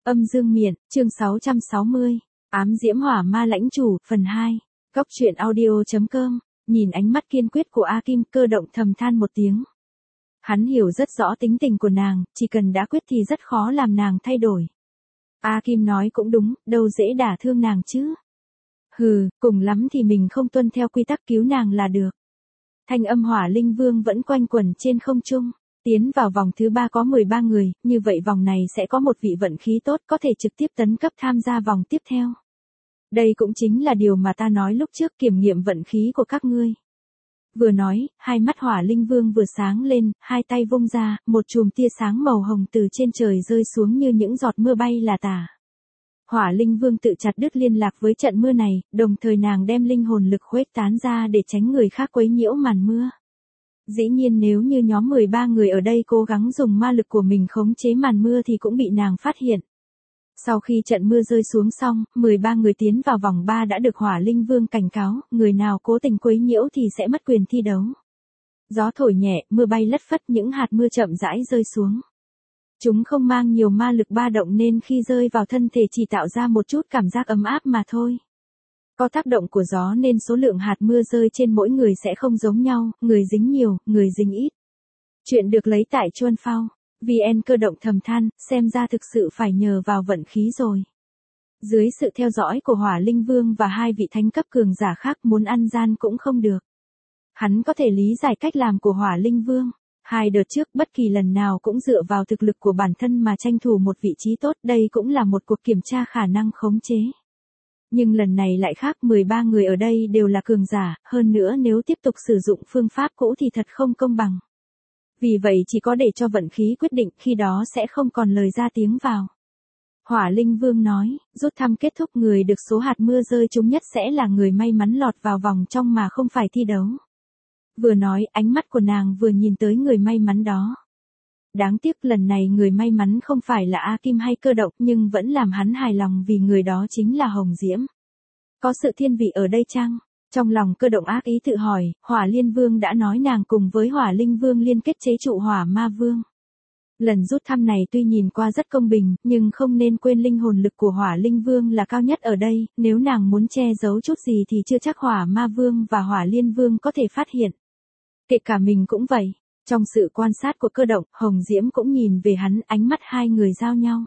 Âm dương miện, chương 660. Ám diễm hỏa ma lãnh chủ, phần 2. Góc truyện audio.com. Nhìn ánh mắt kiên quyết của A Kim, Cơ Động thầm than một tiếng. Hắn hiểu rất rõ tính tình của nàng, chỉ cần đã quyết thì rất khó làm nàng thay đổi. A Kim nói cũng đúng, đâu dễ đả thương nàng chứ. Hừ, cùng lắm thì mình không tuân theo quy tắc cứu nàng là được. Thanh âm Hỏa Linh Vương vẫn quanh quẩn trên không trung. Tiến vào vòng thứ 3 có 13 người, như vậy vòng này sẽ có một vị vận khí tốt có thể trực tiếp tấn cấp tham gia vòng tiếp theo. Đây cũng chính là điều mà ta nói lúc trước, kiểm nghiệm vận khí của các ngươi. Vừa nói, hai mắt Hỏa Linh Vương vừa sáng lên, hai tay vung ra, một chùm tia sáng màu hồng từ trên trời rơi xuống như những giọt mưa bay là tả. Hỏa Linh Vương tự chặt đứt liên lạc với trận mưa này, đồng thời nàng đem linh hồn lực khuếch tán ra để tránh người khác quấy nhiễu màn mưa. Dĩ nhiên nếu như nhóm 13 người ở đây cố gắng dùng ma lực của mình khống chế màn mưa thì cũng bị nàng phát hiện. Sau khi trận mưa rơi xuống xong, 13 người tiến vào vòng 3 đã được Hỏa Linh Vương cảnh cáo, người nào cố tình quấy nhiễu thì sẽ mất quyền thi đấu. Gió thổi nhẹ, mưa bay lất phất, những hạt mưa chậm rãi rơi xuống. Chúng không mang nhiều ma lực ba động nên khi rơi vào thân thể chỉ tạo ra một chút cảm giác ấm áp mà thôi. Có tác động của gió nên số lượng hạt mưa rơi trên mỗi người sẽ không giống nhau, người dính nhiều, người dính ít. Chuyện được lấy tại Chuan Phao. VN Cơ Động thầm than, xem ra thực sự phải nhờ vào vận khí rồi. Dưới sự theo dõi của Hỏa Linh Vương và hai vị thánh cấp cường giả khác, muốn ăn gian cũng không được. Hắn có thể lý giải cách làm của Hỏa Linh Vương. Hai đợt trước bất kỳ lần nào cũng dựa vào thực lực của bản thân mà tranh thủ một vị trí tốt, đây cũng là một cuộc kiểm tra khả năng khống chế. Nhưng lần này lại khác, 13 người ở đây đều là cường giả, hơn nữa nếu tiếp tục sử dụng phương pháp cũ thì thật không công bằng. Vì vậy chỉ có để cho vận khí quyết định, khi đó sẽ không còn lời ra tiếng vào. Hỏa Linh Vương nói, rút thăm kết thúc, người được số hạt mưa rơi trúng nhất sẽ là người may mắn lọt vào vòng trong mà không phải thi đấu. Vừa nói, ánh mắt của nàng vừa nhìn tới người may mắn đó. Đáng tiếc lần này người may mắn không phải là A Kim hay Cơ Động, nhưng vẫn làm hắn hài lòng vì người đó chính là Hồng Diễm. Có sự thiên vị ở đây chăng? Trong lòng Cơ Động ác ý tự hỏi, Hỏa Liên Vương đã nói nàng cùng với Hỏa Linh Vương liên kết chế trụ Hỏa Ma Vương. Lần rút thăm này tuy nhìn qua rất công bình, nhưng không nên quên linh hồn lực của Hỏa Linh Vương là cao nhất ở đây, nếu nàng muốn che giấu chút gì thì chưa chắc Hỏa Ma Vương và Hỏa Liên Vương có thể phát hiện. Kể cả mình cũng vậy. Trong sự quan sát của Cơ Động, Hồng Diễm cũng nhìn về hắn, ánh mắt hai người giao nhau.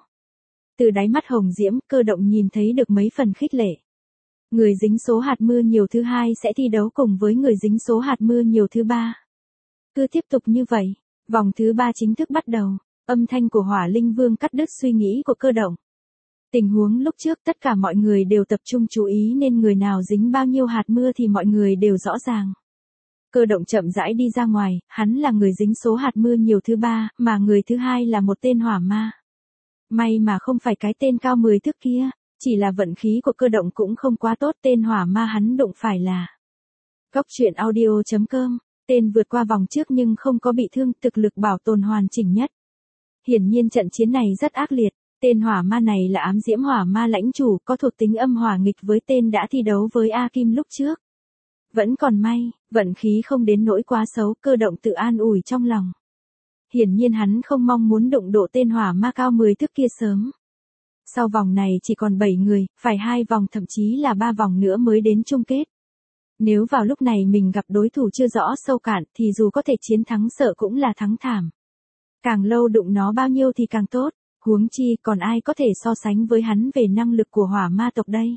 Từ đáy mắt Hồng Diễm, Cơ Động nhìn thấy được mấy phần khích lệ. Người dính số hạt mưa nhiều thứ 2 sẽ thi đấu cùng với người dính số hạt mưa nhiều thứ 3. Cứ tiếp tục như vậy, vòng thứ 3 chính thức bắt đầu. Âm thanh của Hỏa Linh Vương cắt đứt suy nghĩ của Cơ Động. Tình huống lúc trước tất cả mọi người đều tập trung chú ý nên người nào dính bao nhiêu hạt mưa thì mọi người đều rõ ràng. Cơ Động chậm rãi đi ra ngoài, hắn là người dính số hạt mưa nhiều thứ 3, mà người thứ 2 là một tên hỏa ma. May mà không phải cái tên cao 10 thước kia, chỉ là vận khí của Cơ Động cũng không quá tốt, tên hỏa ma hắn đụng phải là. Góc truyện audio.com, tên vượt qua vòng trước nhưng không có bị thương, thực lực bảo tồn hoàn chỉnh nhất. Hiển nhiên trận chiến này rất ác liệt, tên hỏa ma này là ám diễm hỏa ma lãnh chủ, có thuộc tính âm hỏa nghịch với tên đã thi đấu với A Kim lúc trước. Vẫn còn may, vận khí không đến nỗi quá xấu, Cơ Động tự an ủi trong lòng. Hiển nhiên hắn không mong muốn đụng độ tên hỏa ma cao 10 thước kia sớm. Sau vòng này chỉ còn 7 người, phải 2 vòng thậm chí là 3 vòng nữa mới đến chung kết. Nếu vào lúc này mình gặp đối thủ chưa rõ sâu cạn thì dù có thể chiến thắng sợ cũng là thắng thảm. Càng lâu đụng nó bao nhiêu thì càng tốt, huống chi còn ai có thể so sánh với hắn về năng lực của hỏa ma tộc đây.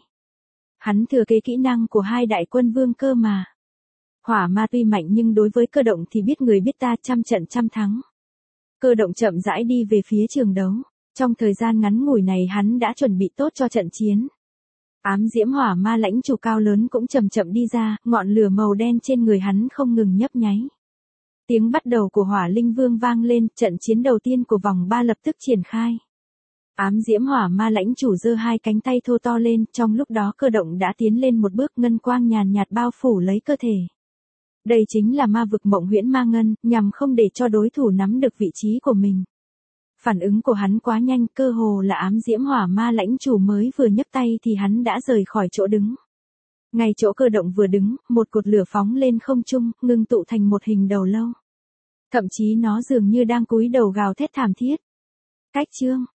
Hắn thừa kế kỹ năng của hai đại quân vương cơ mà. Hỏa ma tuy mạnh nhưng đối với Cơ Động thì biết người biết ta, trăm trận trăm thắng. Cơ Động chậm rãi đi về phía trường đấu. Trong thời gian ngắn ngủi này hắn đã chuẩn bị tốt cho trận chiến. Ám diễm hỏa ma lãnh chủ cao lớn cũng chậm chậm đi ra, ngọn lửa màu đen trên người hắn không ngừng nhấp nháy. Tiếng bắt đầu của Hỏa Linh Vương vang lên, trận chiến đầu tiên của vòng 3 lập tức triển khai. Ám diễm hỏa ma lãnh chủ giơ hai cánh tay thô to lên, trong lúc đó Cơ Động đã tiến lên một bước, ngân quang nhàn nhạt bao phủ lấy cơ thể. Đây chính là ma vực Mộng Huyễn Ma Ngân, nhằm không để cho đối thủ nắm được vị trí của mình. Phản ứng của hắn quá nhanh, cơ hồ là ám diễm hỏa ma lãnh chủ mới vừa nhấc tay thì hắn đã rời khỏi chỗ đứng. Ngay chỗ Cơ Động vừa đứng, một cột lửa phóng lên không trung, ngưng tụ thành một hình đầu lâu. Thậm chí nó dường như đang cúi đầu gào thét thảm thiết. Cách chương